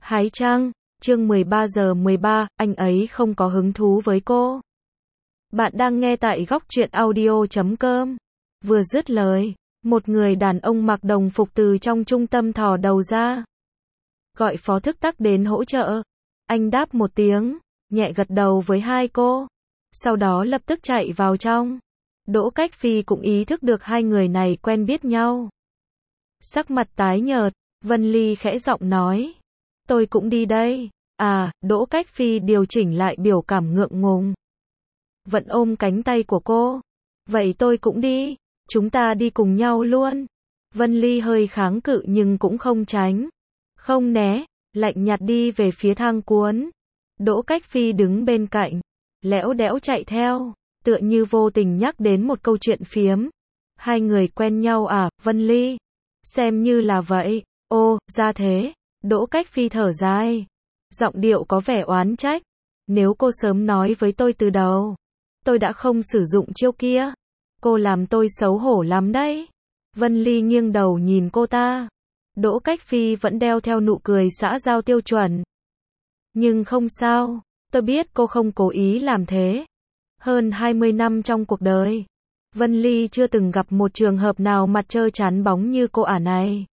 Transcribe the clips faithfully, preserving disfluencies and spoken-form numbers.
Hái trăng, chương mười ba giờ mười ba, anh ấy không có hứng thú với cô. Bạn đang nghe tại góc truyện audio chấm com. Vừa dứt lời, một người đàn ông mặc đồng phục từ trong trung tâm thò đầu ra. Gọi phó thức tắc đến hỗ trợ. Anh đáp một tiếng, nhẹ gật đầu với hai cô. Sau đó lập tức chạy vào trong. Đỗ Cách Phi cũng ý thức được hai người này quen biết nhau. Sắc mặt tái nhợt, Vân Ly khẽ giọng nói. Tôi cũng đi đây. À, Đỗ Cách Phi điều chỉnh lại biểu cảm ngượng ngùng. Vẫn ôm cánh tay của cô. Vậy tôi cũng đi. Chúng ta đi cùng nhau luôn. Vân Ly hơi kháng cự nhưng cũng không tránh. Không né, lạnh nhạt đi về phía thang cuốn. Đỗ Cách Phi đứng bên cạnh. Lẽo đẽo chạy theo. Tựa như vô tình nhắc đến một câu chuyện phiếm. Hai người quen nhau à, Vân Ly? Xem như là vậy. Ô, ra thế. Đỗ Cách Phi thở dài. Giọng điệu có vẻ oán trách. Nếu cô sớm nói với tôi từ đầu, tôi đã không sử dụng chiêu kia. Cô làm tôi xấu hổ lắm đấy. Vân Ly nghiêng đầu nhìn cô ta. Đỗ Cách Phi vẫn đeo theo nụ cười xã giao tiêu chuẩn. Nhưng không sao, tôi biết cô không cố ý làm thế. Hơn hai mươi năm trong cuộc đời, Vân Ly chưa từng gặp một trường hợp nào mặt trơ chắn bóng như cô ả này.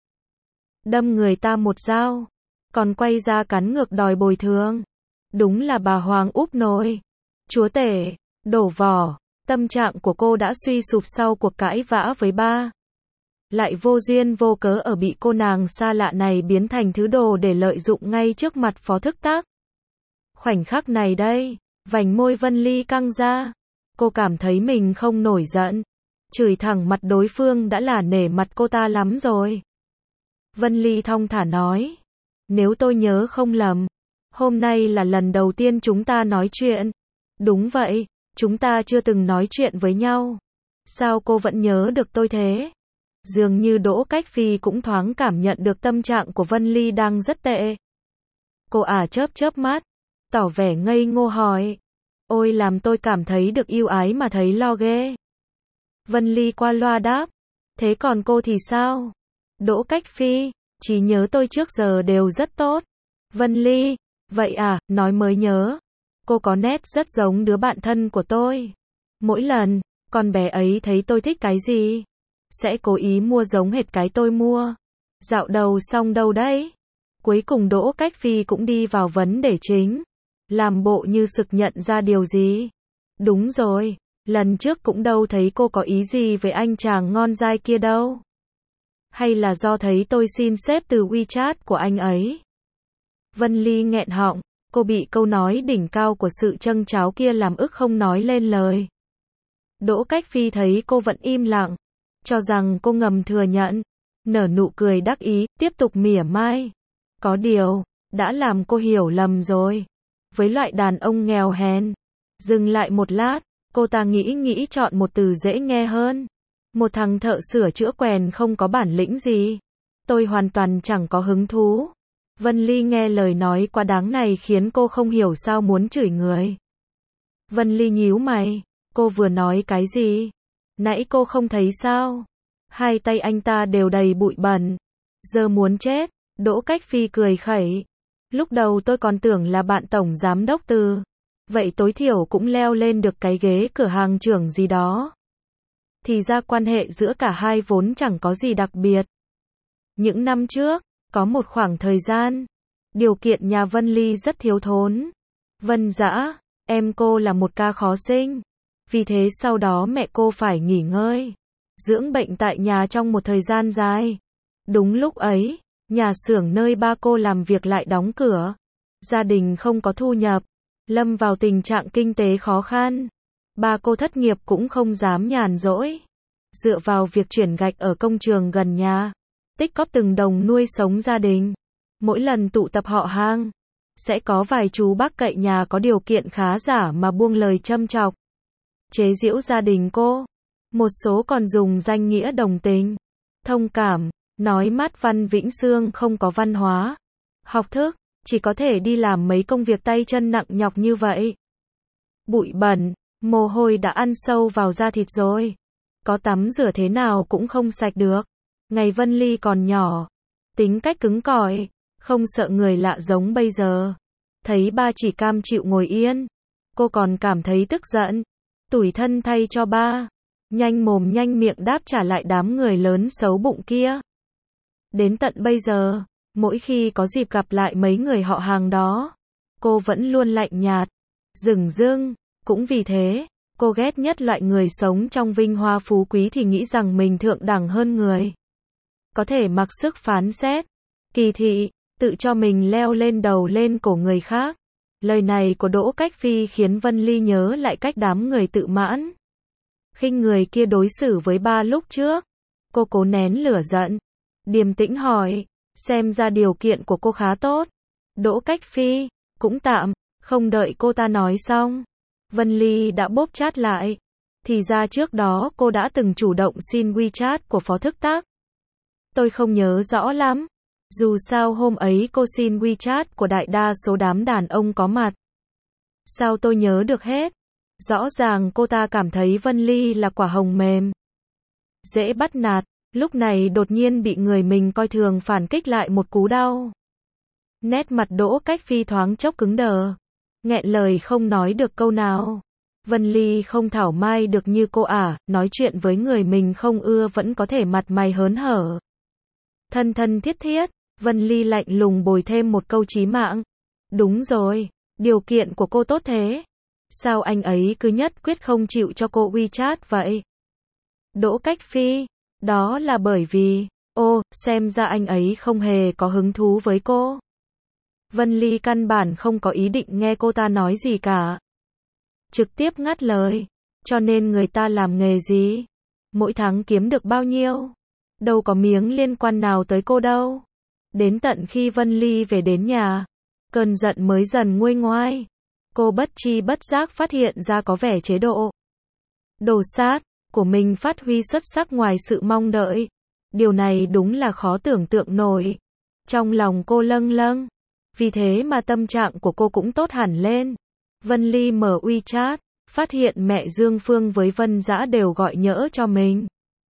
Đâm người ta một dao, còn quay ra cắn ngược đòi bồi thường. Đúng là bà Hoàng úp nồi. Chúa tể, đổ vỏ. Tâm trạng của cô đã suy sụp sau cuộc cãi vã với ba. Lại vô duyên vô cớ ở bị cô nàng xa lạ này biến thành thứ đồ để lợi dụng ngay trước mặt phó thức tắc. Khoảnh khắc này đây, vành môi Vân Ly căng ra. Cô cảm thấy mình không nổi giận. Chửi thẳng mặt đối phương đã là nể mặt cô ta lắm rồi. Vân Ly thong thả nói. Nếu tôi nhớ không lầm, hôm nay là lần đầu tiên chúng ta nói chuyện. Đúng vậy, chúng ta chưa từng nói chuyện với nhau. Sao cô vẫn nhớ được tôi thế? Dường như Đỗ Cách Phi cũng thoáng cảm nhận được tâm trạng của Vân Ly đang rất tệ. Cô ả chớp chớp mắt, tỏ vẻ ngây ngô hỏi. Ôi làm tôi cảm thấy được yêu ái mà thấy lo ghê. Vân Ly qua loa đáp. Thế còn cô thì sao? Đỗ Cách Phi, trí nhớ tôi trước giờ đều rất tốt. Vân Ly, vậy à, nói mới nhớ. Cô có nét rất giống đứa bạn thân của tôi. Mỗi lần, con bé ấy thấy tôi thích cái gì, sẽ cố ý mua giống hệt cái tôi mua. Dạo đầu xong đâu đấy. Cuối cùng Đỗ Cách Phi cũng đi vào vấn đề chính. Làm bộ như sực nhận ra điều gì. Đúng rồi, lần trước cũng đâu thấy cô có ý gì với anh chàng ngon dai kia đâu. Hay là do thấy tôi xin xếp từ WeChat của anh ấy. Vân Ly nghẹn họng, cô bị câu nói đỉnh cao của sự trâng tráo kia làm ức không nói lên lời. Đỗ Cách Phi thấy cô vẫn im lặng, cho rằng cô ngầm thừa nhận, nở nụ cười đắc ý, tiếp tục mỉa mai. Có điều, đã làm cô hiểu lầm rồi. Với loại đàn ông nghèo hèn. Dừng lại một lát, cô ta nghĩ nghĩ chọn một từ dễ nghe hơn. Một thằng thợ sửa chữa quèn không có bản lĩnh gì. Tôi hoàn toàn chẳng có hứng thú. Vân Ly nghe lời nói quá đáng này khiến cô không hiểu sao muốn chửi người. Vân Ly nhíu mày. Cô vừa nói cái gì? Nãy cô không thấy sao? Hai tay anh ta đều đầy bụi bẩn. Giờ muốn chết. Đỗ Cách Phi cười khẩy. Lúc đầu tôi còn tưởng là bạn tổng giám đốc Từ. Vậy tối thiểu cũng leo lên được cái ghế cửa hàng trưởng gì đó. Thì ra quan hệ giữa cả hai vốn chẳng có gì đặc biệt. Những năm trước, có một khoảng thời gian, điều kiện nhà Vân Ly rất thiếu thốn. Vân Dã, em cô là một ca khó sinh. Vì thế sau đó mẹ cô phải nghỉ ngơi, dưỡng bệnh tại nhà trong một thời gian dài. Đúng lúc ấy, nhà xưởng nơi ba cô làm việc lại đóng cửa. Gia đình không có thu nhập, lâm vào tình trạng kinh tế khó khăn. Ba cô thất nghiệp cũng không dám nhàn rỗi. Dựa vào việc chuyển gạch ở công trường gần nhà, tích cóp từng đồng nuôi sống gia đình. Mỗi lần tụ tập họ hàng, sẽ có vài chú bác cậy nhà có điều kiện khá giả mà buông lời châm chọc, chế giễu gia đình cô. Một số còn dùng danh nghĩa đồng tình, thông cảm, nói Mát Văn Vĩnh Sương không có văn hóa, học thức, chỉ có thể đi làm mấy công việc tay chân nặng nhọc như vậy. Bụi bẩn, mồ hôi đã ăn sâu vào da thịt rồi. Có tắm rửa thế nào cũng không sạch được. Ngày Vân Ly còn nhỏ, tính cách cứng cỏi, không sợ người lạ giống bây giờ. Thấy ba chỉ cam chịu ngồi yên, cô còn cảm thấy tức giận. Tủi thân thay cho ba. Nhanh mồm nhanh miệng đáp trả lại đám người lớn xấu bụng kia. Đến tận bây giờ, mỗi khi có dịp gặp lại mấy người họ hàng đó, cô vẫn luôn lạnh nhạt, dửng dưng. Cũng vì thế, cô ghét nhất loại người sống trong vinh hoa phú quý thì nghĩ rằng mình thượng đẳng hơn người. Có thể mặc sức phán xét, kỳ thị, tự cho mình leo lên đầu lên cổ người khác. Lời này của Đỗ Cách Phi khiến Vân Ly nhớ lại cách đám người tự mãn khinh người kia đối xử với ba lúc trước. Cô cố nén lửa giận, điềm tĩnh hỏi, xem ra điều kiện của cô khá tốt. Đỗ Cách Phi, cũng tạm. Không đợi cô ta nói xong, Vân Ly đã bóp chat lại. Thì ra trước đó cô đã từng chủ động xin WeChat của Phó Thức Tác. Tôi không nhớ rõ lắm. Dù sao hôm ấy cô xin WeChat của đại đa số đám đàn ông có mặt. Sao tôi nhớ được hết? Rõ ràng cô ta cảm thấy Vân Ly là quả hồng mềm, dễ bắt nạt. Lúc này đột nhiên bị người mình coi thường phản kích lại một cú đau. Nét mặt Đỗ Cách Phi thoáng chốc cứng đờ, nghẹn lời không nói được câu nào. Vân Ly không thảo mai được như cô ả, nói chuyện với người mình không ưa vẫn có thể mặt mày hớn hở. Thân thân thiết thiết, Vân Ly lạnh lùng bồi thêm một câu chí mạng. Đúng rồi, điều kiện của cô tốt thế. Sao anh ấy cứ nhất quyết không chịu cho cô WeChat vậy? Đỗ Cách Phi, đó là bởi vì, ô, xem ra anh ấy không hề có hứng thú với cô. Vân Ly căn bản không có ý định nghe cô ta nói gì cả. Trực tiếp ngắt lời, cho nên người ta làm nghề gì? Mỗi tháng kiếm được bao nhiêu? Đâu có miếng liên quan nào tới cô đâu. Đến tận khi Vân Ly về đến nhà, cơn giận mới dần nguôi ngoai. Cô bất tri bất giác phát hiện ra có vẻ chế độ đồ sát của mình phát huy xuất sắc ngoài sự mong đợi. Điều này đúng là khó tưởng tượng nổi. Trong lòng cô lâng lâng. Vì thế mà tâm trạng của cô cũng tốt hẳn lên. Vân Ly mở WeChat, phát hiện mẹ Dương Phương với Vân Dã đều gọi nhỡ cho mình.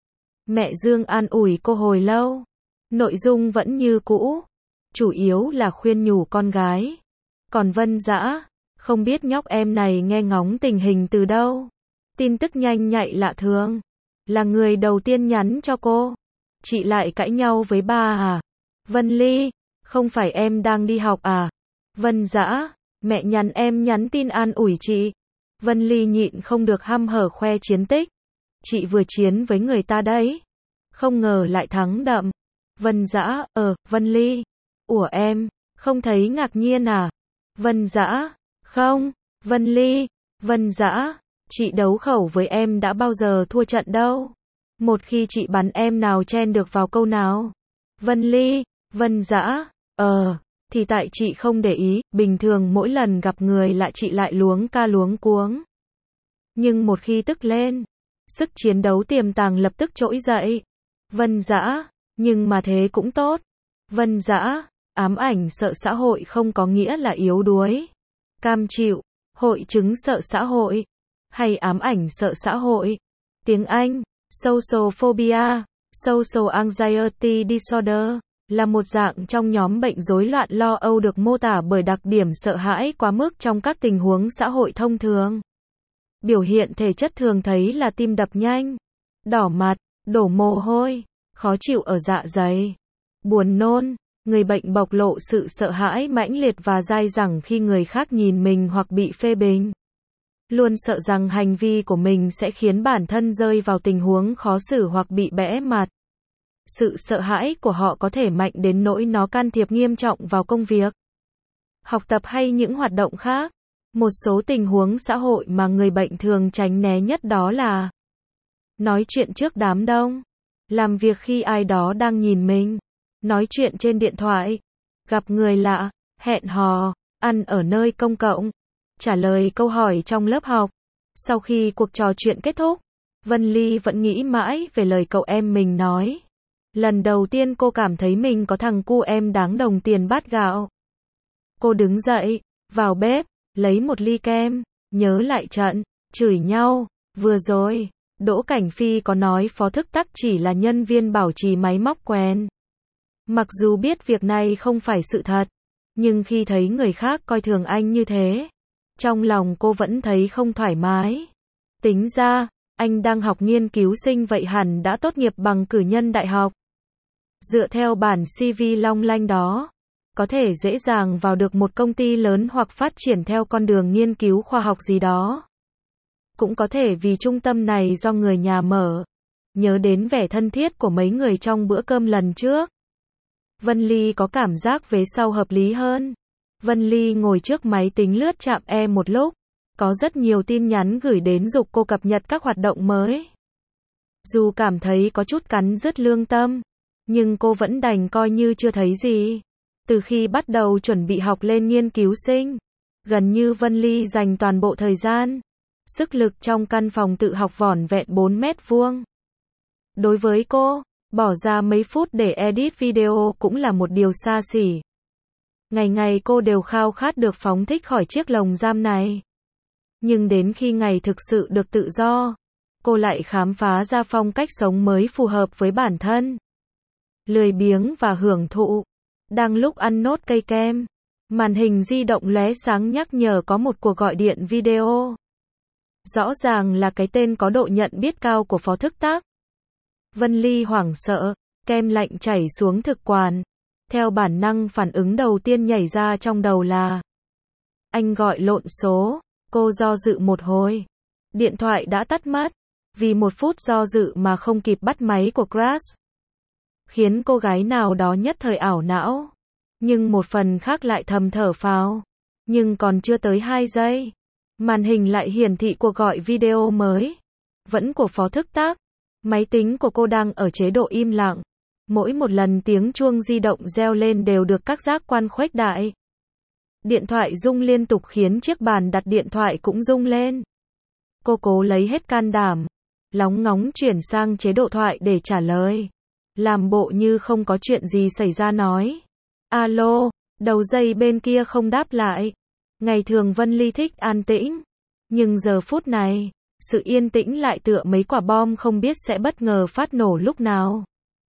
Mẹ Dương an ủi cô hồi lâu. Nội dung vẫn như cũ, chủ yếu là khuyên nhủ con gái. Còn Vân Dã, không biết nhóc em này nghe ngóng tình hình từ đâu. Tin tức nhanh nhạy lạ thường. Là người đầu tiên nhắn cho cô. Chị lại cãi nhau với ba à? Vân Ly, không phải em đang đi học à? Vân Dã, mẹ nhắn em nhắn tin an ủi chị. Vân Ly nhịn không được hăm hở khoe chiến tích. Chị vừa chiến với người ta đấy. Không ngờ lại thắng đậm. Vân Dã, ờ, Vân Ly. Ủa em, không thấy ngạc nhiên à? Vân Dã, không. Vân Ly, Vân Dã, chị đấu khẩu với em đã bao giờ thua trận đâu. Một khi chị bắn em nào chen được vào câu nào. Vân Ly, Vân Dã, ờ, thì tại chị không để ý, bình thường mỗi lần gặp người lạ chị lại luống ca luống cuống. Nhưng một khi tức lên, sức chiến đấu tiềm tàng lập tức trỗi dậy. Vân Dã, nhưng mà thế cũng tốt. Vân Dã, ám ảnh sợ xã hội không có nghĩa là yếu đuối. Cam chịu, hội chứng sợ xã hội, hay ám ảnh sợ xã hội. Tiếng Anh, social phobia, social anxiety disorder, là một dạng trong nhóm bệnh rối loạn lo âu được mô tả bởi đặc điểm sợ hãi quá mức trong các tình huống xã hội thông thường. Biểu hiện thể chất thường thấy là tim đập nhanh, đỏ mặt, đổ mồ hôi, khó chịu ở dạ dày, buồn nôn. Người bệnh bộc lộ sự sợ hãi mãnh liệt và dai dẳng khi người khác nhìn mình hoặc bị phê bình. Luôn sợ rằng hành vi của mình sẽ khiến bản thân rơi vào tình huống khó xử hoặc bị bẽ mặt. Sự sợ hãi của họ có thể mạnh đến nỗi nó can thiệp nghiêm trọng vào công việc, học tập hay những hoạt động khác. Một số tình huống xã hội mà người bệnh thường tránh né nhất đó là nói chuyện trước đám đông, làm việc khi ai đó đang nhìn mình, nói chuyện trên điện thoại, gặp người lạ, hẹn hò, ăn ở nơi công cộng, trả lời câu hỏi trong lớp học. Sau khi cuộc trò chuyện kết thúc, Vân Ly vẫn nghĩ mãi về lời cậu em mình nói. Lần đầu tiên cô cảm thấy mình có thằng cu em đáng đồng tiền bát gạo. Cô đứng dậy, vào bếp, lấy một ly kem, nhớ lại trận chửi nhau vừa rồi. Đỗ Cảnh Phi có nói Phó Thức Tắc chỉ là nhân viên bảo trì máy móc quèn Mặc dù biết việc này không phải sự thật, nhưng khi thấy người khác coi thường anh như thế, trong lòng cô vẫn thấy không thoải mái. Tính ra, anh đang học nghiên cứu sinh vậy hẳn đã tốt nghiệp bằng cử nhân đại học. Dựa theo bản xê vê long lanh đó, có thể dễ dàng vào được một công ty lớn hoặc phát triển theo con đường nghiên cứu khoa học gì đó. Cũng có thể vì trung tâm này do người nhà mở. Nhớ đến vẻ thân thiết của mấy người trong bữa cơm lần trước, Vân Ly có cảm giác vế sau hợp lý hơn. Vân Ly ngồi trước máy tính lướt chạm e một lúc, có rất nhiều tin nhắn gửi đến giục cô cập nhật các hoạt động mới. Dù cảm thấy có chút cắn rứt lương tâm, nhưng cô vẫn đành coi như chưa thấy gì. Từ khi bắt đầu chuẩn bị học lên nghiên cứu sinh, gần như Vân Ly dành toàn bộ thời gian, sức lực trong căn phòng tự học vỏn vẹn bốn mét vuông. Đối với cô, bỏ ra mấy phút để edit video cũng là một điều xa xỉ. Ngày ngày cô đều khao khát được phóng thích khỏi chiếc lồng giam này. Nhưng đến khi ngày thực sự được tự do, cô lại khám phá ra phong cách sống mới phù hợp với bản thân. Lười biếng và hưởng thụ. Đang lúc ăn nốt cây kem, màn hình di động lóe sáng nhắc nhở có một cuộc gọi điện video. Rõ ràng là cái tên có độ nhận biết cao của Phó Thức Tác. Vân Ly hoảng sợ, kem lạnh chảy xuống thực quản. Theo bản năng phản ứng đầu tiên nhảy ra trong đầu là anh gọi lộn số. Cô do dự một hồi. Điện thoại đã tắt mất. Vì một phút do dự mà không kịp bắt máy của Crash, khiến cô gái nào đó nhất thời ảo não. Nhưng một phần khác lại thầm thở phào. Nhưng còn chưa tới hai giây, màn hình lại hiển thị cuộc gọi video mới. Vẫn của Phó Thức Tác. Máy tính của cô đang ở chế độ im lặng. Mỗi một lần tiếng chuông di động reo lên đều được các giác quan khuếch đại. Điện thoại rung liên tục khiến chiếc bàn đặt điện thoại cũng rung lên. Cô cố lấy hết can đảm, lóng ngóng chuyển sang chế độ thoại để trả lời. Làm bộ như không có chuyện gì xảy ra nói. Alo, đầu dây bên kia không đáp lại. Ngày thường Vân Ly thích an tĩnh. Nhưng giờ phút này, sự yên tĩnh lại tựa mấy quả bom không biết sẽ bất ngờ phát nổ lúc nào.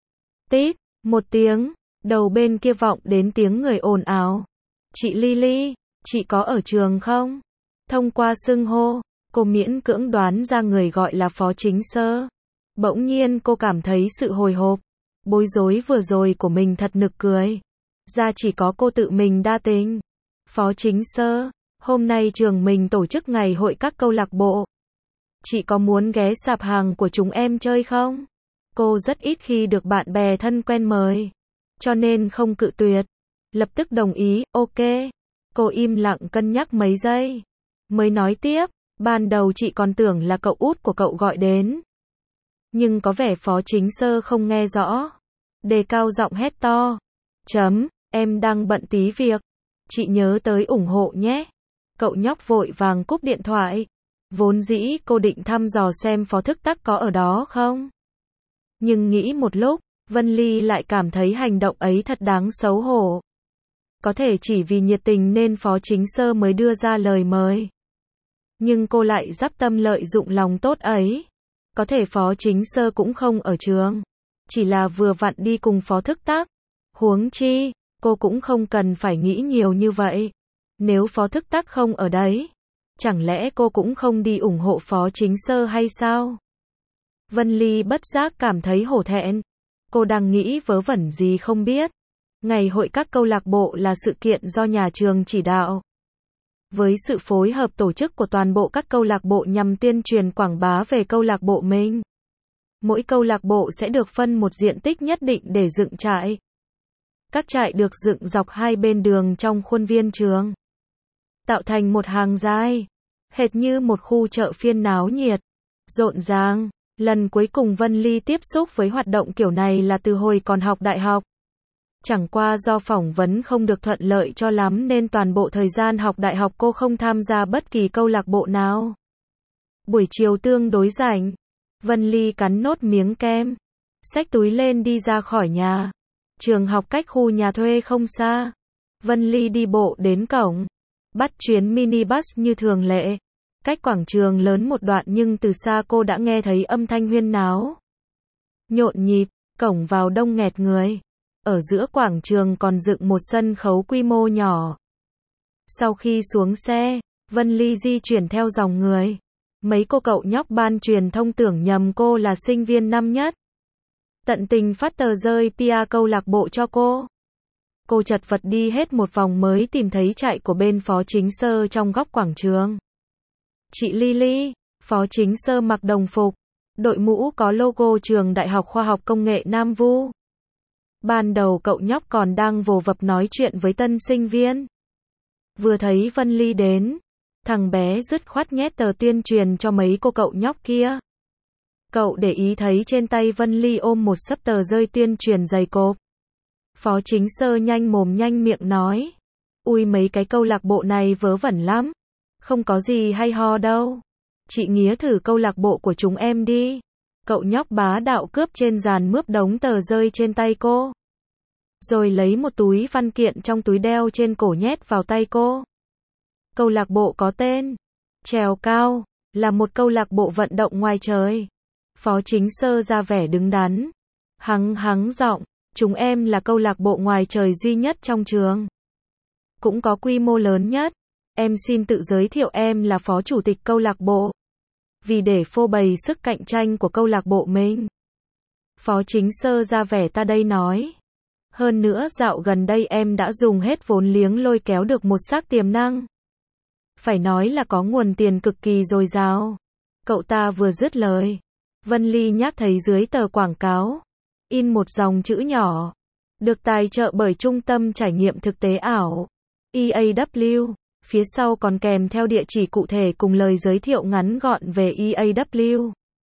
Tít, một tiếng, đầu bên kia vọng đến tiếng người ồn ào. Chị Lily, chị có ở trường không? Thông qua xưng hô, cô miễn cưỡng đoán ra người gọi là Phó Chính Sơ. Bỗng nhiên cô cảm thấy sự hồi hộp, bối rối vừa rồi của mình thật nực cười. Ra chỉ có cô tự mình đa tình. Phó Chính Sơ, hôm nay trường mình tổ chức ngày hội các câu lạc bộ. Chị có muốn ghé sạp hàng của chúng em chơi không? Cô rất ít khi được bạn bè thân quen mời, cho nên không cự tuyệt. Lập tức đồng ý, ok. Cô im lặng cân nhắc mấy giây, mới nói tiếp, ban đầu chị còn tưởng là cậu út của cậu gọi đến. Nhưng có vẻ Phó Chính Sơ không nghe rõ. Đề cao giọng hét to. Chấm, em đang bận tí việc. Chị nhớ tới ủng hộ nhé. Cậu nhóc vội vàng cúp điện thoại. Vốn dĩ cô định thăm dò xem Phó Thức Tác có ở đó không. Nhưng nghĩ một lúc, Vân Ly lại cảm thấy hành động ấy thật đáng xấu hổ. Có thể chỉ vì nhiệt tình nên Phó Chính Sơ mới đưa ra lời mời. Nhưng cô lại dắp tâm lợi dụng lòng tốt ấy. Có thể Phó Chính Sơ cũng không ở trường. Chỉ là vừa vặn đi cùng Phó Thức Tác. Huống chi, cô cũng không cần phải nghĩ nhiều như vậy. Nếu Phó Thức Tác không ở đấy, chẳng lẽ cô cũng không đi ủng hộ Phó Chính Sơ hay sao? Vân Ly bất giác cảm thấy hổ thẹn. Cô đang nghĩ vớ vẩn gì không biết. Ngày hội các câu lạc bộ là sự kiện do nhà trường chỉ đạo. Với sự phối hợp tổ chức của toàn bộ các câu lạc bộ nhằm tuyên truyền quảng bá về câu lạc bộ mình. Mỗi câu lạc bộ sẽ được phân một diện tích nhất định để dựng trại. Các trại được dựng dọc hai bên đường trong khuôn viên trường, tạo thành một hàng dài, hệt như một khu chợ phiên náo nhiệt, rộn ràng. Lần cuối cùng Vân Ly tiếp xúc với hoạt động kiểu này là từ hồi còn học đại học. Chẳng qua do phỏng vấn không được thuận lợi cho lắm nên toàn bộ thời gian học đại học cô không tham gia bất kỳ câu lạc bộ nào. Buổi chiều tương đối rảnh, Vân Ly cắn nốt miếng kem, xách túi lên đi ra khỏi nhà. Trường học cách khu nhà thuê không xa. Vân Ly đi bộ đến cổng, bắt chuyến minibus như thường lệ. Cách quảng trường lớn một đoạn nhưng từ xa cô đã nghe thấy âm thanh huyên náo. Nhộn nhịp, cổng vào đông nghẹt người. Ở giữa quảng trường còn dựng một sân khấu quy mô nhỏ. Sau khi xuống xe, Vân Ly di chuyển theo dòng người. Mấy cô cậu nhóc ban truyền thông tưởng nhầm cô là sinh viên năm nhất. Tận tình phát tờ rơi pê e câu lạc bộ cho cô. Cô chật vật đi hết một vòng mới tìm thấy trại của bên Phó Chính Sơ trong góc quảng trường. Chị Lily, Phó Chính Sơ mặc đồng phục, đội mũ có logo trường Đại học Khoa học Công nghệ Nam Vu. Ban đầu cậu nhóc còn đang vồ vập nói chuyện với tân sinh viên. Vừa thấy Vân Ly đến, thằng bé dứt khoát nhét tờ tuyên truyền cho mấy cô cậu nhóc kia. Cậu để ý thấy trên tay Vân Ly ôm một xấp tờ rơi tuyên truyền dày cộp. Phó Chính Sơ nhanh mồm nhanh miệng nói. Ui mấy cái câu lạc bộ này vớ vẩn lắm. Không có gì hay ho đâu. Chị nghía thử câu lạc bộ của chúng em đi. Cậu nhóc bá đạo cướp trên dàn mướp đống tờ rơi trên tay cô. Rồi lấy một túi văn kiện trong túi đeo trên cổ nhét vào tay cô. Câu lạc bộ có tên Trèo Cao, là một câu lạc bộ vận động ngoài trời. Phó Chính Sơ ra vẻ đứng đắn. Hắng hắng giọng, chúng em là câu lạc bộ ngoài trời duy nhất trong trường. Cũng có quy mô lớn nhất. Em xin tự giới thiệu em là phó chủ tịch câu lạc bộ. Vì để phô bày sức cạnh tranh của câu lạc bộ mình. Phó Chính Sơ ra vẻ ta đây nói. Hơn nữa dạo gần đây em đã dùng hết vốn liếng lôi kéo được một xác tiềm năng. Phải nói là có nguồn tiền cực kỳ dồi dào. Cậu ta vừa dứt lời. Vân Ly nhắc thấy dưới tờ quảng cáo. In một dòng chữ nhỏ. Được tài trợ bởi Trung tâm Trải nghiệm Thực tế ảo. e a vê. Phía sau còn kèm theo địa chỉ cụ thể cùng lời giới thiệu ngắn gọn về e a vê.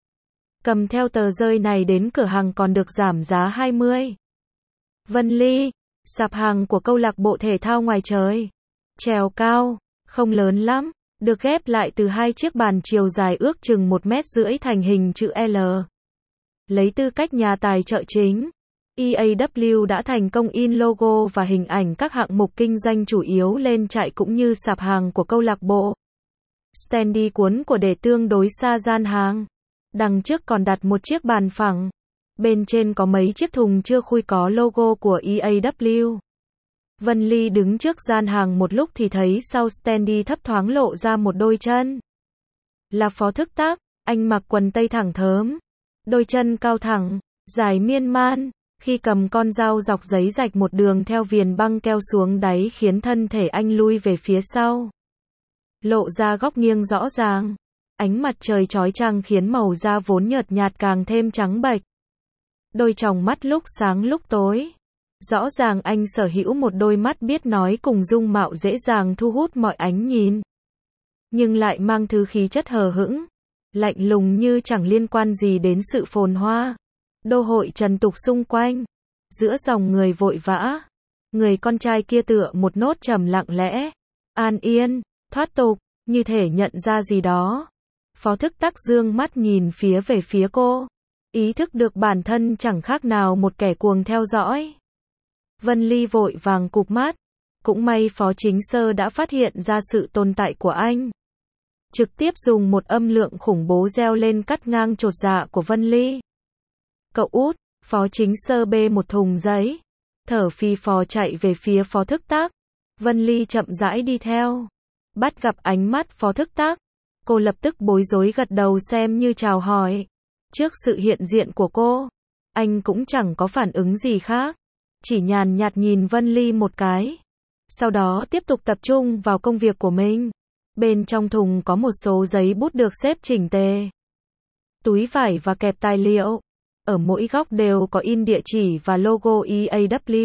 Cầm theo tờ rơi này đến cửa hàng còn được giảm giá hai mươi. Vân Ly, sạp hàng của câu lạc bộ thể thao ngoài trời. Trèo Cao, không lớn lắm, được ghép lại từ hai chiếc bàn chiều dài ước chừng một mét rưỡi thành hình chữ L. Lấy tư cách nhà tài trợ chính, e a vê đã thành công in logo và hình ảnh các hạng mục kinh doanh chủ yếu lên trại cũng như sạp hàng của câu lạc bộ. Standee cuốn của để tương đối xa gian hàng. Đằng trước còn đặt một chiếc bàn phẳng. Bên trên có mấy chiếc thùng chưa khui có logo của e a vê. Vân Ly đứng trước gian hàng một lúc thì thấy sau standee thấp thoáng lộ ra một đôi chân. Là Phó Thức Tác, anh mặc quần tây thẳng thớm. Đôi chân cao thẳng, dài miên man. Khi cầm con dao dọc giấy rạch một đường theo viền băng keo xuống đáy khiến thân thể anh lui về phía sau. Lộ ra góc nghiêng rõ ràng. Ánh mặt trời chói chang khiến màu da vốn nhợt nhạt càng thêm trắng bệch. Đôi tròng mắt lúc sáng lúc tối. Rõ ràng anh sở hữu một đôi mắt biết nói cùng dung mạo dễ dàng thu hút mọi ánh nhìn. Nhưng lại mang thứ khí chất hờ hững, lạnh lùng như chẳng liên quan gì đến sự phồn hoa. Đô hội trần tục xung quanh. Giữa dòng người vội vã. Người con trai kia tựa một nốt trầm lặng lẽ. An yên, thoát tục, như thể nhận ra gì đó. Phó Thức Tác dương mắt nhìn phía về phía cô. Ý thức được bản thân chẳng khác nào một kẻ cuồng theo dõi. Vân Ly vội vàng cụp mắt. Cũng may Phó Chính Sơ đã phát hiện ra sự tồn tại của anh. Trực tiếp dùng một âm lượng khủng bố reo lên cắt ngang chột dạ của Vân Ly. Cậu út, Phó Chính Sơ bê một thùng giấy. Thở phì phò chạy về phía Phó Thức Tác. Vân Ly chậm rãi đi theo. Bắt gặp ánh mắt Phó Thức Tác. Cô lập tức bối rối gật đầu xem như chào hỏi. Trước sự hiện diện của cô, anh cũng chẳng có phản ứng gì khác. Chỉ nhàn nhạt nhìn Vân Ly một cái. Sau đó tiếp tục tập trung vào công việc của mình. Bên trong thùng có một số giấy bút được xếp chỉnh tề. Túi vải và kẹp tài liệu. Ở mỗi góc đều có in địa chỉ và logo e a vê.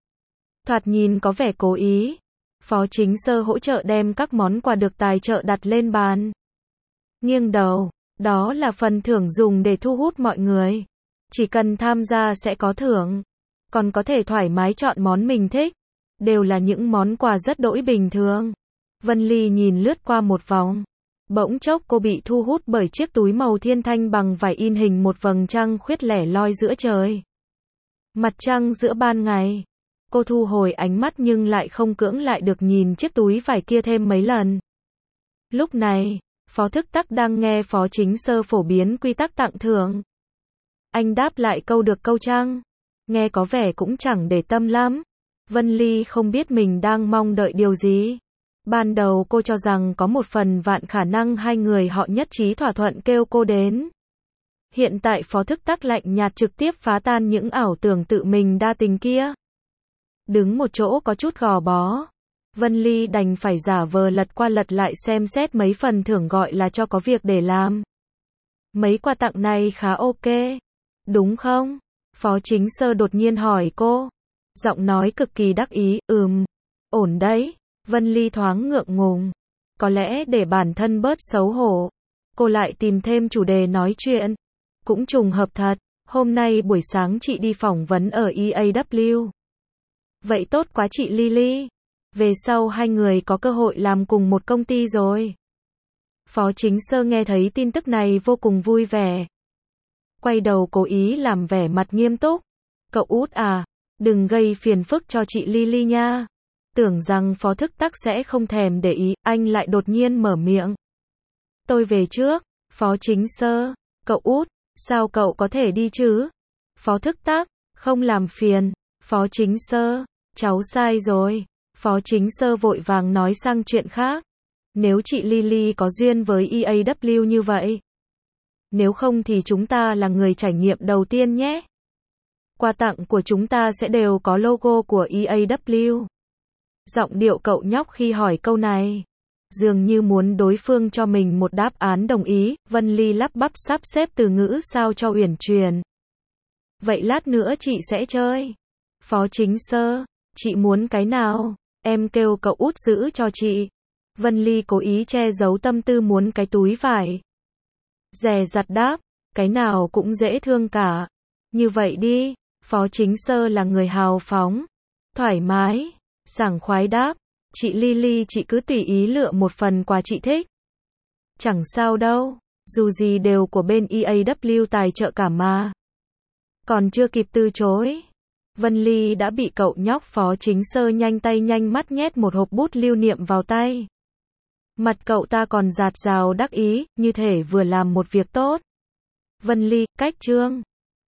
Thoạt nhìn có vẻ cố ý. Phó Chính Sơ hỗ trợ đem các món quà được tài trợ đặt lên bàn. Nghiêng đầu, đó là phần thưởng dùng để thu hút mọi người. Chỉ cần tham gia sẽ có thưởng. Còn có thể thoải mái chọn món mình thích. Đều là những món quà rất đỗi bình thường. Vân Ly nhìn lướt qua một vòng. Bỗng chốc cô bị thu hút bởi chiếc túi màu thiên thanh bằng vải in hình một vầng trăng khuyết lẻ loi giữa trời. Mặt trăng giữa ban ngày. Cô thu hồi ánh mắt nhưng lại không cưỡng lại được nhìn chiếc túi vải kia thêm mấy lần. Lúc này, Phó Thức Tác đang nghe Phó Chính Sơ phổ biến quy tắc tặng thưởng. Anh đáp lại câu được câu trăng. Nghe có vẻ cũng chẳng để tâm lắm. Vân Ly không biết mình đang mong đợi điều gì. Ban đầu cô cho rằng có một phần vạn khả năng hai người họ nhất trí thỏa thuận kêu cô đến. Hiện tại Phó Thức Tắc lạnh nhạt trực tiếp phá tan những ảo tưởng tự mình đa tình kia. Đứng một chỗ có chút gò bó. Vân Ly đành phải giả vờ lật qua lật lại xem xét mấy phần thưởng gọi là cho có việc để làm. Mấy quà tặng này khá ok. Đúng không? Phó Chính Sơ đột nhiên hỏi cô. Giọng nói cực kỳ đắc ý, ừm, ổn đấy. Vân Ly thoáng ngượng ngùng. Có lẽ để bản thân bớt xấu hổ, cô lại tìm thêm chủ đề nói chuyện. Cũng trùng hợp thật, hôm nay buổi sáng chị đi phỏng vấn ở e a vê. Vậy tốt quá chị Lily. Về sau hai người có cơ hội làm cùng một công ty rồi. Phó Chính Sơ nghe thấy tin tức này vô cùng vui vẻ. Quay đầu cố ý làm vẻ mặt nghiêm túc. Cậu út à, đừng gây phiền phức cho chị Lily nha. Tưởng rằng Phó Thức Tắc sẽ không thèm để ý, anh lại đột nhiên mở miệng. Tôi về trước. Phó Chính Sơ, cậu út, sao cậu có thể đi chứ? Phó Thức Tắc, không làm phiền. Phó Chính Sơ, cháu sai rồi. Phó Chính Sơ vội vàng nói sang chuyện khác. Nếu chị Lily có duyên với e a vê như vậy. Nếu không thì chúng ta là người trải nghiệm đầu tiên nhé. Quà tặng của chúng ta sẽ đều có logo của e a vê. Giọng điệu cậu nhóc khi hỏi câu này. Dường như muốn đối phương cho mình một đáp án đồng ý, Vân Ly lắp bắp sắp xếp từ ngữ sao cho uyển chuyển. Vậy lát nữa chị sẽ chơi. Phó Chính Sơ, chị muốn cái nào? Em kêu cậu út giữ cho chị. Vân Ly cố ý che giấu tâm tư muốn cái túi vải. Dè dặt đáp, cái nào cũng dễ thương cả. Như vậy đi, Phó Chính Sơ là người hào phóng, thoải mái, sảng khoái đáp, chị Lily chị cứ tùy ý lựa một phần quà chị thích. Chẳng sao đâu, dù gì đều của bên e a vê tài trợ cả mà. Còn chưa kịp từ chối, Vân Ly đã bị cậu nhóc Phó Chính Sơ nhanh tay nhanh mắt nhét một hộp bút lưu niệm vào tay. Mặt cậu ta còn rạt rào đắc ý, như thể vừa làm một việc tốt. Vân Ly, cách chương